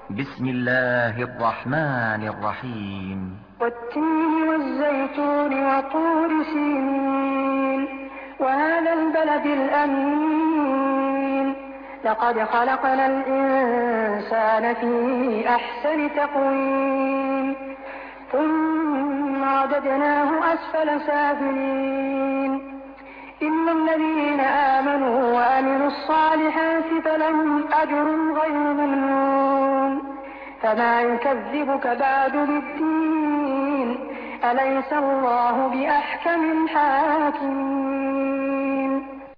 بسم الله الرحمن الرحيم. والتين والزيتون وطور سينين وهذا البلد الأمين لقد خلقنا الإنسان في أحسن تقويم ثم رددناه أسفل سافلين إن الذين آمنوا وعملوا الصالحات فلهم أجر غير ممنون فما يكذبك بعد بالدين أليس الله بأحكم الحاكمين.